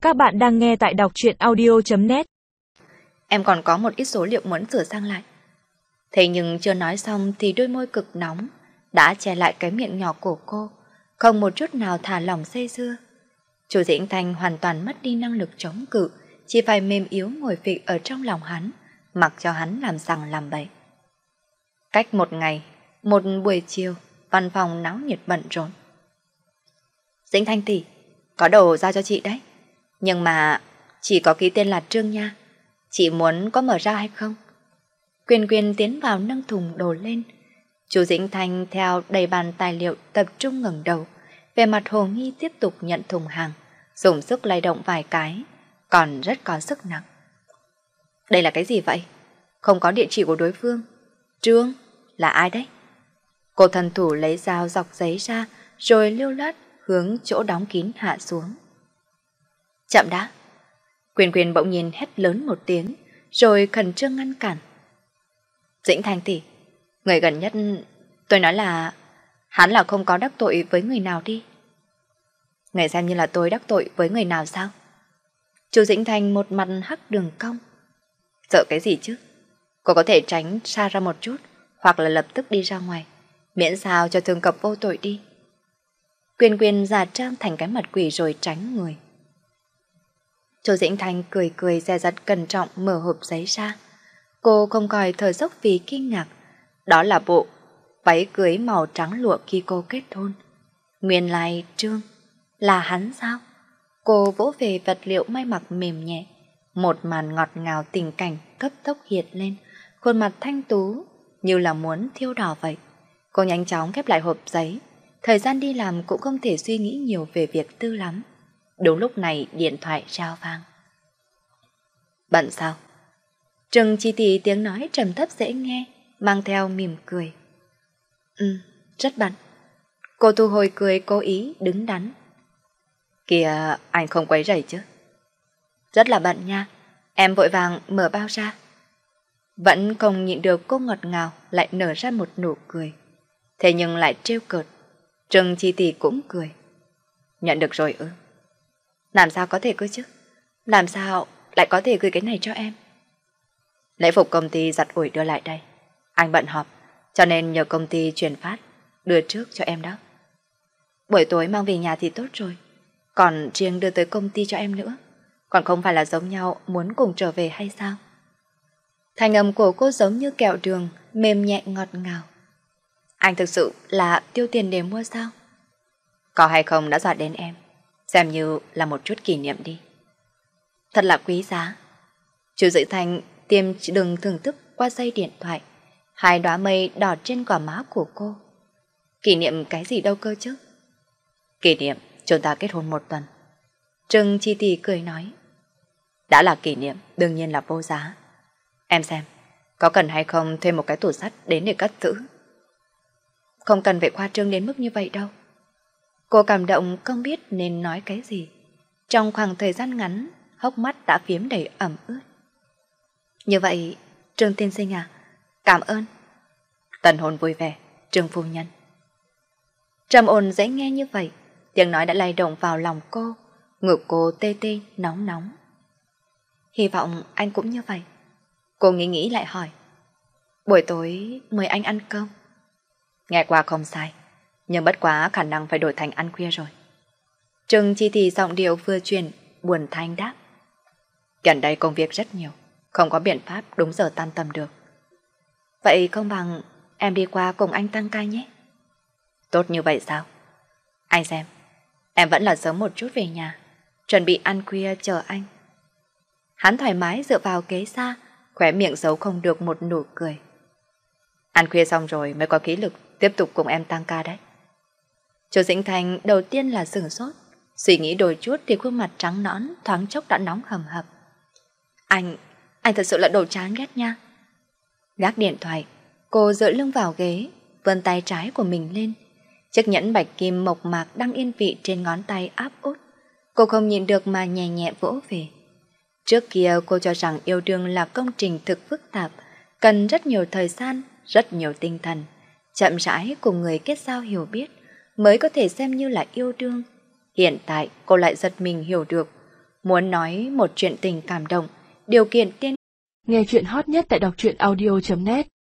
Các bạn đang nghe tại đọc truyện audio.net. Em còn có một ít số liệu muốn sửa sang lại. Thế nhưng chưa nói xong thì đôi môi cực nóng đã che lại cái miệng nhỏ của cô, không một chút nào thả lỏng dây dưa. Chu Dĩnh Thanh hoàn toàn mất đi năng lực chống cự, chỉ phải mềm yếu ngồi phịch ở trong lòng hắn, mặc cho hắn làm sằng làm bậy. Cách một ngày, một buổi chiều, văn phòng náo nhiệt bận rộn. Dĩnh Thanh tỷ, có đồ giao cho chị đấy. Nhưng mà chỉ có ký tên là Trương nha. Chị muốn có mở ra hay không? Quyên Quyên tiến vào nâng thùng đồ lên. Chú Dĩnh Thanh theo đầy bàn tài liệu tập trung ngẩng đầu, về mặt hồ nghi tiếp tục nhận thùng hàng, dùng sức lay động vài cái, còn rất có sức nặng. Đây là cái gì vậy? Không có địa chỉ của đối phương. Trương, là ai đấy? Cô thần thủ lấy dao dọc giấy ra, rồi lưu loát hướng chỗ đóng kín hạ xuống. Chậm đã. Quyên Quyên bỗng nhiên hét lớn một tiếng, rồi khẩn trương ngăn cản. Dĩnh Thanh tỷ, người gần nhất, tôi nói là hắn là không có đắc tội với người nào đi. Người xem như là tôi đắc tội với người nào sao? Chú Dĩnh Thanh một mặt hắc đường cong. Sợ cái gì chứ? Cô có thể tránh xa ra một chút, hoặc là lập tức đi ra ngoài, miễn sao cho thương cập vô tội đi. Quyên Quyên giả trang thành cái mặt quỷ rồi tránh người. Chu Dĩnh Thanh cười cười dè dặt cẩn trọng mở hộp giấy ra. Cô không coi thở dốc vì kinh ngạc. Đó là bộ váy cưới màu trắng lụa khi cô kết hôn. Nguyên lai Trương là hắn sao? Cô vỗ về vật liệu may mặc mềm nhẹ. Một màn ngọt ngào tình cảnh cấp tốc hiện lên, khuôn mặt thanh tú như là muốn thiêu đỏ vậy. Cô nhanh chóng khép lại hộp giấy. Thời gian đi làm cũng không thể suy nghĩ nhiều về việc tư lắm. Đúng lúc này điện thoại rao vang. Bận sao? Trừng Chi Tỷ tiếng nói trầm thấp dễ nghe, mang theo mỉm cười. Rất bận. Cô thu hồi cười cố ý đứng đắn. Kìa, anh không quấy rầy chứ? Rất là bận nha. Em vội vàng mở bao ra. Vẫn không nhịn được cô ngọt ngào lại nở ra một nụ cười. Thế nhưng lại trêu cợt. Trừng Chi Tỷ cũng cười. Nhận được rồi ư? Làm sao có thể cơ chứ? Làm sao lại có thể gửi cái này cho em? Lễ phục công ty giặt ủi đưa lại đây. Anh bận họp, cho nên nhờ công ty chuyển phát, đưa trước cho em đó. Buổi tối mang về nhà thì tốt rồi, còn riêng đưa tới công ty cho em nữa. Còn không phải là giống nhau muốn cùng trở về hay sao? Thành âm của cô giống như kẹo đường, mềm nhẹ ngọt ngào. Anh thực sự là tiêu tiền để mua sao? Có hay không đã dọa đến em, xem như là một chút kỷ niệm đi. Thật là quý giá. Chú Dĩnh Thanh tiêm đừng thưởng thức qua dây điện thoại. Hai đóa mây đỏ trên gò má của cô. Kỷ niệm cái gì đâu cơ chứ? Kỷ niệm chúng ta kết hôn 1 tuần. Trừng Chi Tỷ cười nói. Đã là kỷ niệm, đương nhiên là vô giá. Em xem, có cần hay không thuê một cái tủ sắt đến để cất giữ? Không cần phải khoa trương đến mức như vậy đâu. Cô cảm động không biết nên nói cái gì. Trong khoảng thời gian ngắn, hốc mắt đã phiếm đầy ẩm ướt. Như vậy, Trương tiên sinh à, cảm ơn. Tần hôn vui vẻ, Trương phu nhân. Trầm ổn dễ nghe như vậy, tiếng nói đã lay động vào lòng cô, ngực cô tê tê, nóng nóng. Hy vọng anh cũng như vậy. Cô nghĩ lại hỏi. Buổi tối mời anh ăn cơm. Nghe qua không sai, nhưng bất quá khả năng phải đổi thành ăn khuya rồi. Trừng Chi Tỷ giọng điệu vừa chuyển, buồn thanh đáp. Gần đây công việc rất nhiều, không có biện pháp đúng giờ tan tầm được. Vậy không bằng em đi qua cùng anh tăng ca nhé. Tốt như vậy sao? Anh xem, em vẫn là sớm một chút về nhà, chuẩn bị ăn khuya chờ anh. Hắn thoải mái dựa vào ghế xa, khóe miệng giấu không được một nụ cười. Ăn khuya xong rồi mới có khí lực tiếp tục cùng em tăng ca đấy. Chú Dĩnh Thanh đầu tiên là sửng sốt, suy nghĩ đôi chút thì khuôn mặt trắng nõn thoáng chốc đã nóng hầm hập. Anh thật sự là đồ chán ghét nha. Gác điện thoại, cô dựa lưng vào ghế, vươn tay trái của mình lên. Chiếc nhẫn bạch kim mộc mạc đang yên vị trên ngón tay áp út. Cô không nhịn được mà nhẹ nhẹ vỗ về. Trước kia cô cho rằng yêu đương là công trình thực phức tạp, cần rất nhiều thời gian, rất nhiều tinh thần, chậm rãi cùng người kết giao hiểu biết mới có thể xem như là yêu đương. Hiện tại cô lại giật mình hiểu được, muốn nói một chuyện tình cảm động, điều kiện tiên. Nghe chuyện hot nhất tại đọc truyện audio.net